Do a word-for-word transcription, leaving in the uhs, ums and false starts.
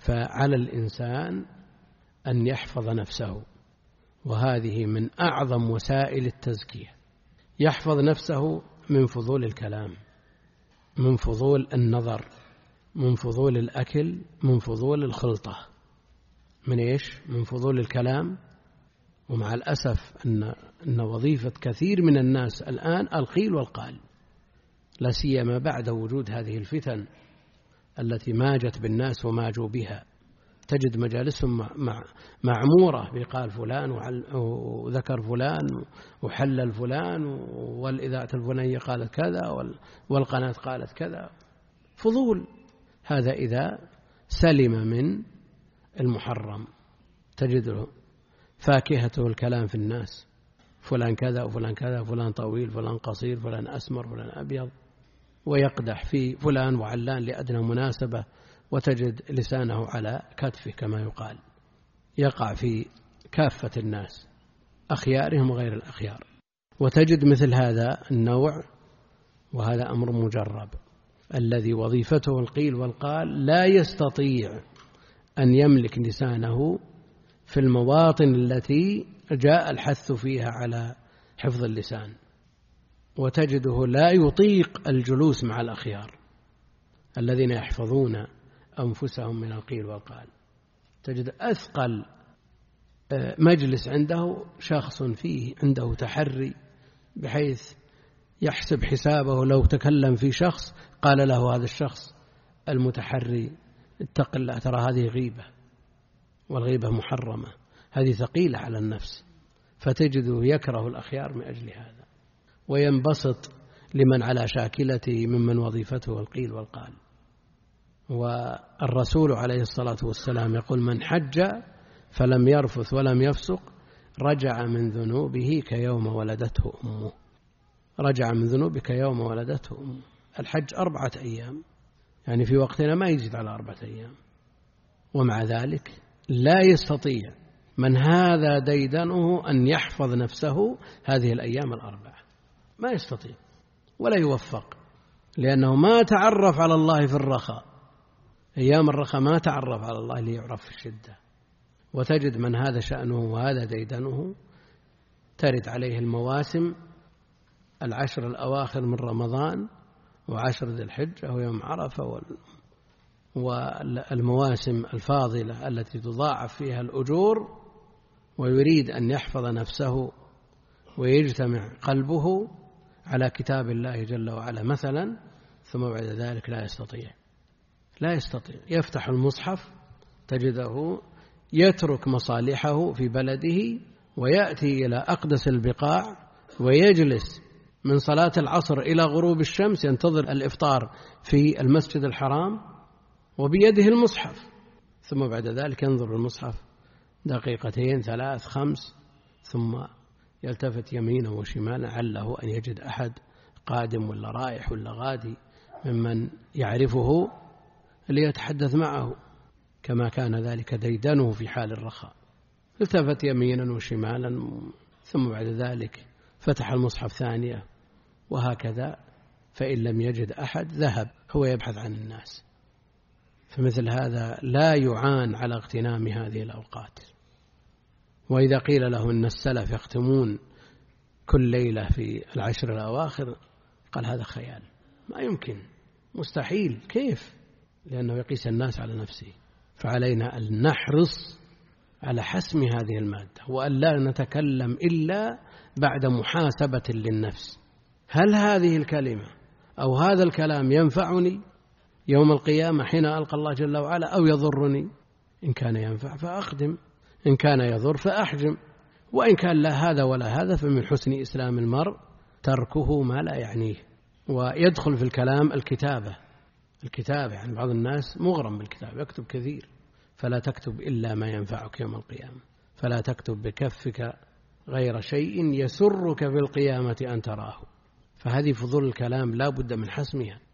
فعلى الإنسان أن يحفظ نفسه، وهذه من أعظم وسائل التزكية. يحفظ نفسه من فضول الكلام، من فضول النظر، من فضول الأكل، من فضول الخلطة. من إيش؟ من فضول الكلام. ومع الأسف أن, أن وظيفة كثير من الناس الآن القيل والقال، لا سيما بعد وجود هذه الفتن التي ماجت بالناس وماجوا بها. تجد مجالسهم مع معمورة بقال فلان وذكر فلان وحلل فلان، والإذاعة الفلانية قالت كذا والقناة قالت كذا. فضول. هذا إذا سلم من المحرم. تجده فاكهته الكلام في الناس، فلان كذا وفلان كذا، فلان طويل فلان قصير، فلان أسمر فلان أبيض، ويقدح في فلان وعلان لأدنى مناسبة، وتجد لسانه على كتفه كما يقال، يقع في كافة الناس أخيارهم وغير الأخيار. وتجد مثل هذا النوع، وهذا أمر مجرب، الذي وظيفته القيل والقال لا يستطيع أن يملك لسانه في المواطن التي جاء الحث فيها على حفظ اللسان. وتجده لا يطيق الجلوس مع الأخيار الذين يحفظون أنفسهم من القيل والقال. تجد أثقل مجلس عنده شخص فيه عنده تحري، بحيث يحسب حسابه لو تكلم في شخص قال له هذا الشخص المتحري اتق الله، ترى هذه غيبة، والغيبة محرمة، هذه ثقيلة على النفس. فتجده يكره الأخيار من أجل هذا، وينبسط لمن على شاكلته ممن وظيفته القيل والقال. والرسول عليه الصلاة والسلام يقول: من حج فلم يرفث ولم يفسق رجع من ذنوبه كيوم ولدته أمه. رجع من ذنوبك يوم ولدته أمه. الحج أربعة أيام، يعني في وقتنا ما يزيد على أربعة أيام، ومع ذلك لا يستطيع من هذا ديدنه أن يحفظ نفسه هذه الأيام الأربعة، ما يستطيع ولا يوفق، لأنه ما تعرف على الله في الرخاء. أيام الرخاء ما تعرف على الله ليعرف في الشدة. وتجد من هذا شأنه وهذا ديدنه ترد عليه المواسم العشر الأواخر من رمضان وعشر ذي الحجة ويوم عرفة، والمواسم الفاضلة التي تضاعف فيها الأجور، ويريد أن يحفظ نفسه ويجتمع قلبه على كتاب الله جل وعلا مثلا، ثم بعد ذلك لا يستطيع لا يستطيع يفتح المصحف تجده يترك مصالحه في بلده ويأتي إلى أقدس البقاع ويجلس من صلاة العصر إلى غروب الشمس ينتظر الإفطار في المسجد الحرام وبيده المصحف، ثم بعد ذلك ينظر المصحف دقيقتين ثلاث خمس، ثم يلتفت يمينا وشمالا عله أن يجد أحد قادم ولا رايح ولا غادي ممن يعرفه ليتحدث معه، كما كان ذلك ديدنه في حال الرخاء. التفت يمينا وشمالا، ثم بعد ذلك فتح المصحف ثانية، وهكذا. فإن لم يجد أحد ذهب هو يبحث عن الناس. فمثل هذا لا يعان على اغتنام هذه الأوقات. وإذا قيل له أن السلف يختمون كل ليلة في العشر الأواخر قال هذا خيال، ما يمكن، مستحيل، كيف؟ لأنه يقيس الناس على نفسه. فعلينا أن نحرص على حسم هذه المادة، وأن لا نتكلم إلا بعد محاسبة للنفس. هل هذه الكلمة أو هذا الكلام ينفعني يوم القيامة حين ألقى الله جل وعلا أو يضرني؟ إن كان ينفع فأخدم، إن كان يضر فأحجم، وإن كان لا هذا ولا هذا فمن حسن إسلام المرء تركه ما لا يعنيه. ويدخل في الكلام الكتابة الكتابة يعني بعض الناس مغرم بالكتاب، يكتب كثير، فلا تكتب إلا ما ينفعك يوم القيامة. فلا تكتب بكفك غير شيء يسرك في القيامة أن تراه. فهذه فضول الكلام لا بد من حسمها.